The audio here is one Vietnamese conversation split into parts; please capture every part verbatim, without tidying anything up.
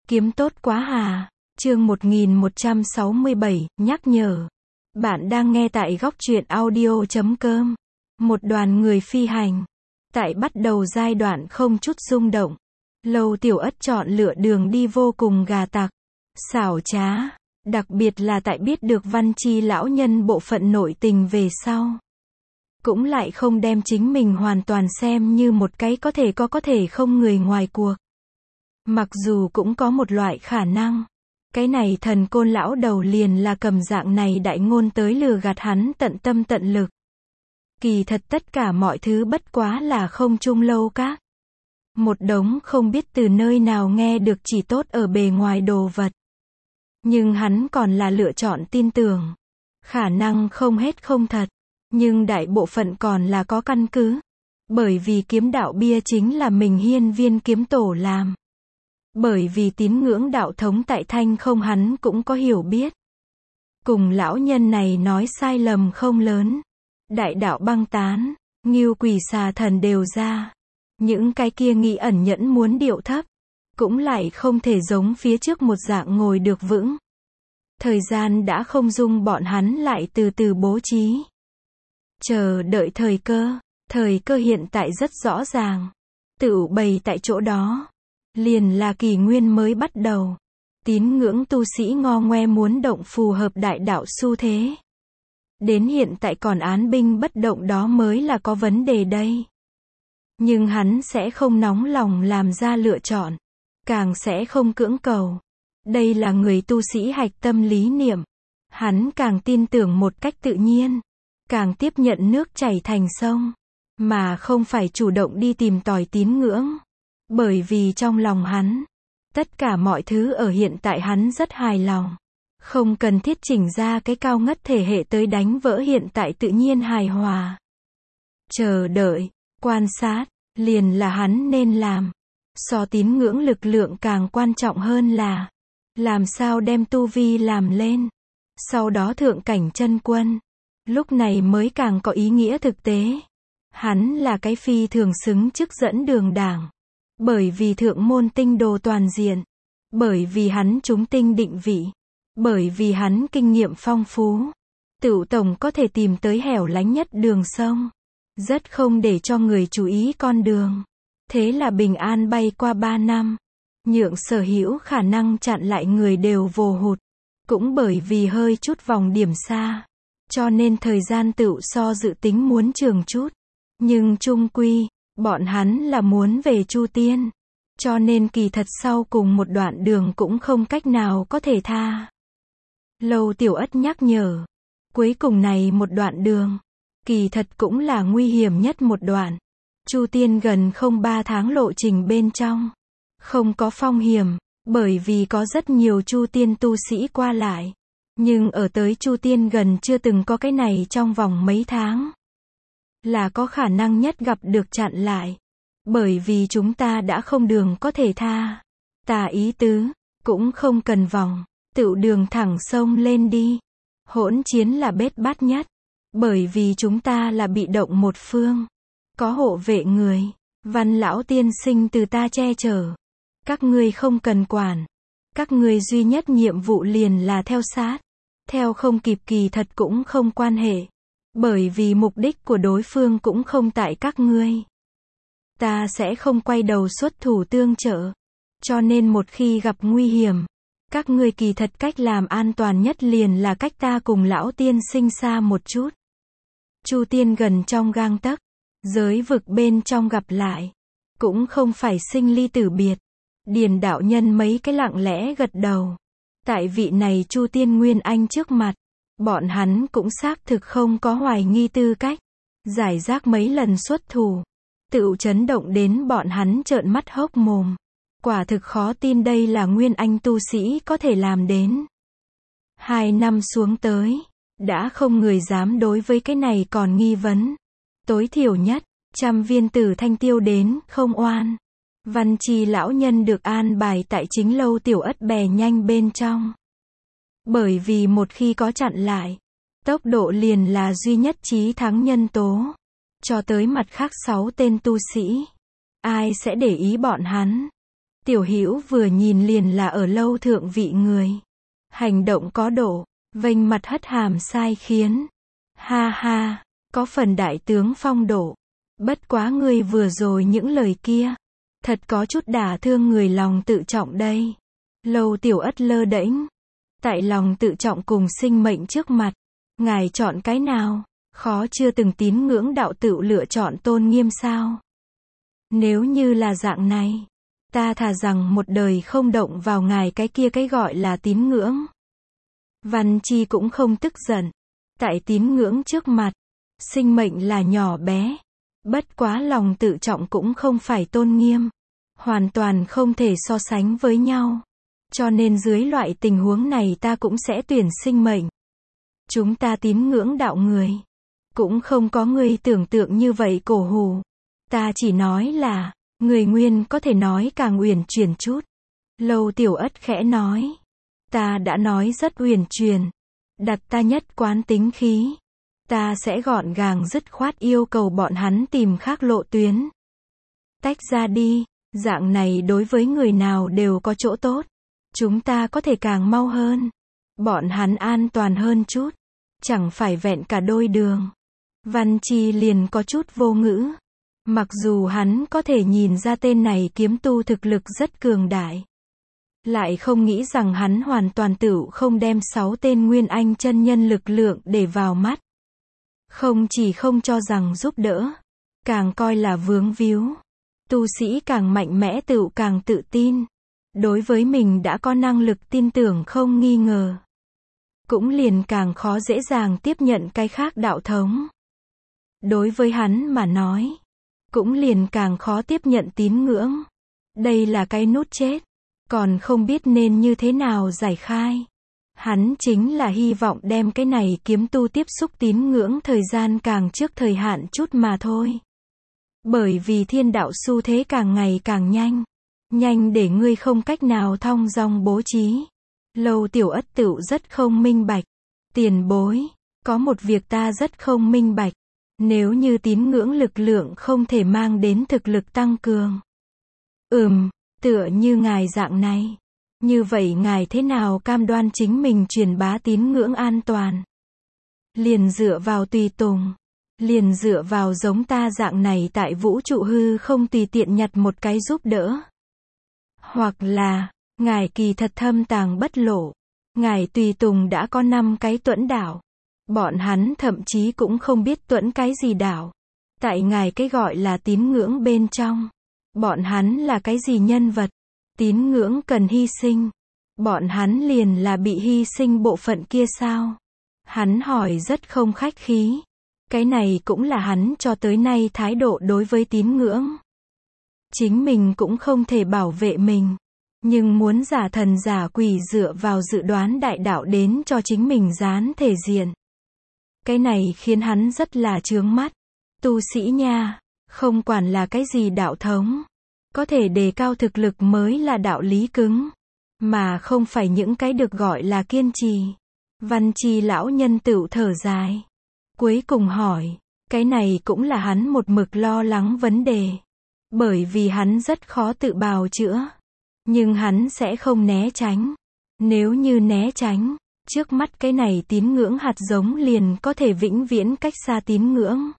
Kiếm tốt quá hà. Chương một nghìn một trăm sáu mươi bảy, nhắc nhở. Bạn đang nghe tại góc truyện audio chấm com. Một đoàn người phi hành. Tại bắt đầu giai đoạn không chút rung động. Lâu Tiểu Ất chọn lựa đường đi vô cùng gà tặc, xảo trá. Đặc biệt là tại biết được Văn Chi lão nhân bộ phận nội tình về sau. Cũng lại không đem chính mình hoàn toàn xem như một cái có thể có có thể không người ngoài cuộc. Mặc dù cũng có một loại khả năng. Cái này thần côn lão đầu liền là cầm dạng này đại ngôn tới lừa gạt hắn tận tâm tận lực. Kỳ thật tất cả mọi thứ bất quá là không trung lâu các. Một đống không biết từ nơi nào nghe được chỉ tốt ở bề ngoài đồ vật. Nhưng hắn còn là lựa chọn tin tưởng. Khả năng không hết không thật. Nhưng đại bộ phận còn là có căn cứ. Bởi vì kiếm đạo bia chính là mình hiên viên kiếm tổ làm. Bởi vì tín ngưỡng đạo thống tại Thanh không hắn cũng có hiểu biết. Cùng lão nhân này nói sai lầm không lớn. Đại đạo băng tán, ngưu quỷ xà thần đều ra. Những cái kia nghĩ ẩn nhẫn muốn điệu thấp. Cũng lại không thể giống phía trước một dạng ngồi được vững. Thời gian đã không dung bọn hắn lại từ từ bố trí. Chờ đợi thời cơ. Thời cơ hiện tại rất rõ ràng. Tựu bày tại chỗ đó. Liền là kỷ nguyên mới bắt đầu. Tín ngưỡng tu sĩ ngo ngoe muốn động phù hợp đại đạo xu thế. Đến hiện tại còn án binh bất động đó mới là có vấn đề đây. Nhưng hắn sẽ không nóng lòng làm ra lựa chọn. Càng sẽ không cưỡng cầu. Đây là người tu sĩ hạch tâm lý niệm. Hắn càng tin tưởng một cách tự nhiên. Càng tiếp nhận nước chảy thành sông. Mà không phải chủ động đi tìm tòi tín ngưỡng. Bởi vì trong lòng hắn, tất cả mọi thứ ở hiện tại hắn rất hài lòng. Không cần thiết chỉnh ra cái cao ngất thể hệ tới đánh vỡ hiện tại tự nhiên hài hòa. Chờ đợi, quan sát, liền là hắn nên làm. So tín ngưỡng lực lượng càng quan trọng hơn là làm sao đem tu vi làm lên. Sau đó thượng cảnh chân quân. Lúc này mới càng có ý nghĩa thực tế. Hắn là cái phi thường xứng chức dẫn đường đảng. Bởi vì thượng môn tinh đồ toàn diện. Bởi vì hắn trúng tinh định vị. Bởi vì hắn kinh nghiệm phong phú. Tửu tổng có thể tìm tới hẻo lánh nhất đường sông. Rất không để cho người chú ý con đường. Thế là bình an bay qua ba năm. Nhượng sở hữu khả năng chặn lại người đều vồ hụt. Cũng bởi vì hơi chút vòng điểm xa. Cho nên thời gian tựu so dự tính muốn trường chút. Nhưng chung quy, bọn hắn là muốn về Chu Tiên. Cho nên kỳ thật sau cùng một đoạn đường cũng không cách nào có thể tha. Lâu Tiểu Ất nhắc nhở. Cuối cùng này một đoạn đường. Kỳ thật cũng là nguy hiểm nhất một đoạn. Chu Tiên gần không ba tháng lộ trình bên trong. Không có phong hiểm. Bởi vì có rất nhiều Chu Tiên tu sĩ qua lại. Nhưng ở tới Chu Tiên gần chưa từng có cái này trong vòng mấy tháng. Là có khả năng nhất gặp được chặn lại. Bởi vì chúng ta đã không đường có thể tha. Tà ý tứ, cũng không cần vòng. Tựu đường thẳng sông lên đi. Hỗn chiến là bết bát nhất. Bởi vì chúng ta là bị động một phương. Có hộ vệ người. Văn lão tiên sinh từ ta che chở. Các ngươi không cần quản. Các ngươi duy nhất nhiệm vụ liền là theo sát. Theo không kịp kỳ thật cũng không quan hệ. Bởi vì mục đích của đối phương cũng không tại các ngươi. Ta sẽ không quay đầu xuất thủ tương trợ. Cho nên một khi gặp nguy hiểm, các ngươi kỳ thật cách làm an toàn nhất liền là cách ta cùng lão tiên sinh xa một chút. Chu Tiên gần trong gang tấc, giới vực bên trong gặp lại, cũng không phải sinh ly tử biệt. Điền đạo nhân mấy cái lặng lẽ gật đầu. Tại vị này Chu Tiên Nguyên Anh trước mặt, bọn hắn cũng xác thực không có hoài nghi tư cách. Giải rác mấy lần xuất thủ, tựu chấn động đến bọn hắn trợn mắt hốc mồm. Quả thực khó tin đây là Nguyên Anh tu sĩ có thể làm đến. Hai năm xuống tới, đã không người dám đối với cái này còn nghi vấn. Tối thiểu nhất, trăm viên tử thanh tiêu đến, không oan. Văn Chi lão nhân được an bài tại chính Lâu Tiểu Ất bè nhanh bên trong. Bởi vì một khi có chặn lại, tốc độ liền là duy nhất chí thắng nhân tố. Cho tới mặt khác sáu tên tu sĩ. Ai sẽ để ý bọn hắn? Tiểu Hữu vừa nhìn liền là ở lâu thượng vị người. Hành động có độ, vênh mặt hất hàm sai khiến. Ha ha, có phần đại tướng phong độ. Bất quá ngươi vừa rồi những lời kia, thật có chút đả thương người lòng tự trọng đây. Lâu Tiểu Ất lơ đễnh. Tại lòng tự trọng cùng sinh mệnh trước mặt, ngài chọn cái nào? Khó chưa từng tín ngưỡng đạo tự lựa chọn tôn nghiêm sao? Nếu như là dạng này, ta thà rằng một đời không động vào ngài cái kia cái gọi là tín ngưỡng. Văn Chi cũng không tức giận. Tại tín ngưỡng trước mặt, sinh mệnh là nhỏ bé. Bất quá lòng tự trọng cũng không phải tôn nghiêm. Hoàn toàn không thể so sánh với nhau. Cho nên dưới loại tình huống này ta cũng sẽ tuyển sinh mệnh. Chúng ta tín ngưỡng đạo người. Cũng không có người tưởng tượng như vậy cổ hủ. Ta chỉ nói là, người nguyên có thể nói càng uyển chuyển chút. Lâu Tiểu Ất khẽ nói. Ta đã nói rất uyển chuyển. Đặt ta nhất quán tính khí. Ta sẽ gọn gàng dứt khoát yêu cầu bọn hắn tìm khác lộ tuyến. Tách ra đi, dạng này đối với người nào đều có chỗ tốt. Chúng ta có thể càng mau hơn. Bọn hắn an toàn hơn chút. Chẳng phải vẹn cả đôi đường. Văn Chi liền có chút vô ngữ. Mặc dù hắn có thể nhìn ra tên này kiếm tu thực lực rất cường đại. Lại không nghĩ rằng hắn hoàn toàn tự không đem sáu tên nguyên anh chân nhân lực lượng để vào mắt. Không chỉ không cho rằng giúp đỡ, càng coi là vướng víu. Tu sĩ càng mạnh mẽ tự càng tự tin. Đối với mình đã có năng lực tin tưởng không nghi ngờ. Cũng liền càng khó dễ dàng tiếp nhận cái khác đạo thống. Đối với hắn mà nói, cũng liền càng khó tiếp nhận tín ngưỡng. Đây là cái nút chết, còn không biết nên như thế nào giải khai. Hắn chính là hy vọng đem cái này kiếm tu tiếp xúc tín ngưỡng thời gian càng trước thời hạn chút mà thôi. Bởi vì thiên đạo xu thế càng ngày càng nhanh. Nhanh để ngươi không cách nào thong dong bố trí. Lâu Tiểu Ất tựu rất không minh bạch. Tiền bối, có một việc ta rất không minh bạch. Nếu như tín ngưỡng lực lượng không thể mang đến thực lực tăng cường. Ừm, tựa như ngài dạng này. Như vậy ngài thế nào cam đoan chính mình truyền bá tín ngưỡng an toàn? Liền dựa vào tùy tùng. Liền dựa vào giống ta dạng này tại vũ trụ hư không tùy tiện nhặt một cái giúp đỡ. Hoặc là, ngài kỳ thật thâm tàng bất lộ. Ngài tùy tùng đã có năm cái tuẫn đảo. Bọn hắn thậm chí cũng không biết tuẫn cái gì đảo. Tại ngài cái gọi là tín ngưỡng bên trong. Bọn hắn là cái gì nhân vật? Tín ngưỡng cần hy sinh. Bọn hắn liền là bị hy sinh bộ phận kia sao? Hắn hỏi rất không khách khí. Cái này cũng là hắn cho tới nay thái độ đối với tín ngưỡng. Chính mình cũng không thể bảo vệ mình. Nhưng muốn giả thần giả quỷ dựa vào dự đoán đại đạo đến cho chính mình dán thể diện. Cái này khiến hắn rất là chướng mắt. Tu sĩ nha, không quản là cái gì đạo thống. Có thể đề cao thực lực mới là đạo lý cứng. Mà không phải những cái được gọi là kiên trì. Văn Chi lão nhân tựu thở dài. Cuối cùng hỏi, cái này cũng là hắn một mực lo lắng vấn đề. Bởi vì hắn rất khó tự bào chữa. Nhưng hắn sẽ không né tránh. Nếu như né tránh, trước mắt cái này tín ngưỡng hạt giống liền có thể vĩnh viễn cách xa tín ngưỡng.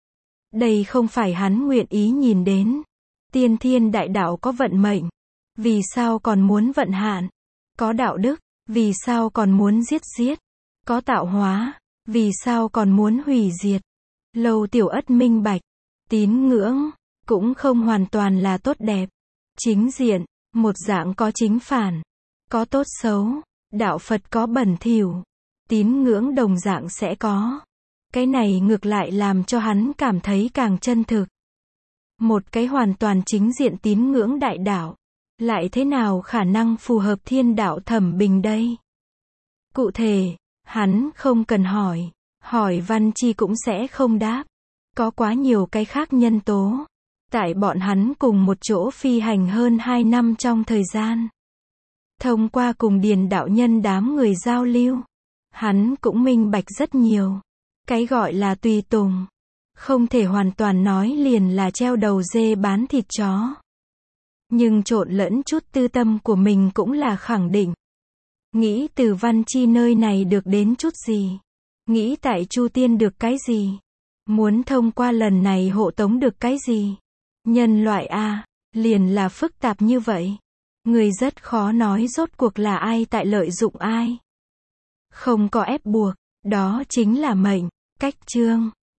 Đây không phải hắn nguyện ý nhìn đến. Tiên thiên đại đạo có vận mệnh. Vì sao còn muốn vận hạn? Có đạo đức. Vì sao còn muốn giết giết? Có tạo hóa. Vì sao còn muốn hủy diệt? Lâu Tiểu Ất minh bạch. Tín ngưỡng cũng không hoàn toàn là tốt đẹp. Chính diện, một dạng có chính phản. Có tốt xấu. Đạo Phật có bẩn thỉu. Tín ngưỡng đồng dạng sẽ có. Cái này ngược lại làm cho hắn cảm thấy càng chân thực. Một cái hoàn toàn chính diện tín ngưỡng đại đạo. Lại thế nào khả năng phù hợp thiên đạo thẩm bình đây? Cụ thể, hắn không cần hỏi. Hỏi Văn Chi cũng sẽ không đáp. Có quá nhiều cái khác nhân tố. Tại bọn hắn cùng một chỗ phi hành hơn hai năm trong thời gian. Thông qua cùng điền đạo nhân đám người giao lưu. Hắn cũng minh bạch rất nhiều. Cái gọi là tùy tùng. Không thể hoàn toàn nói liền là treo đầu dê bán thịt chó. Nhưng trộn lẫn chút tư tâm của mình cũng là khẳng định. Nghĩ từ Văn Chi nơi này được đến chút gì? Nghĩ tại Chu Tiên được cái gì? Muốn thông qua lần này hộ tống được cái gì? Nhân loại a, liền là phức tạp như vậy. Người rất khó nói rốt cuộc là ai tại lợi dụng ai. Không có ép buộc, đó chính là mệnh. Cách chương